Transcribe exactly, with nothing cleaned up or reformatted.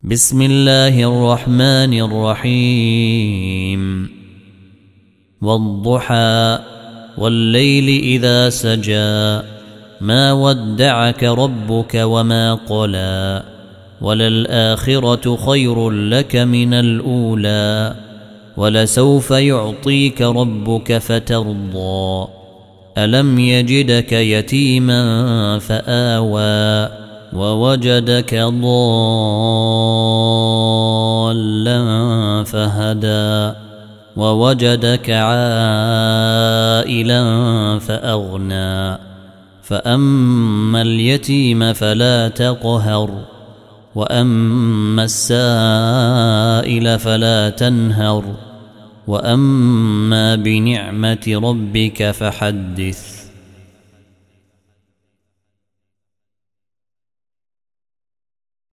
بسم الله الرحمن الرحيم والضحى والليل إذا سجى ما ودعك ربك وما قلى وللآخرة خير لك من الأولى ولسوف يعطيك ربك فترضى ألم يجدك يتيما فآوى ووجدك ضالا فهدى ووجدك عائلا فأغنى فأما اليتيم فلا تقهر وأما السائل فلا تنهر وأما بنعمة ربك فحدث.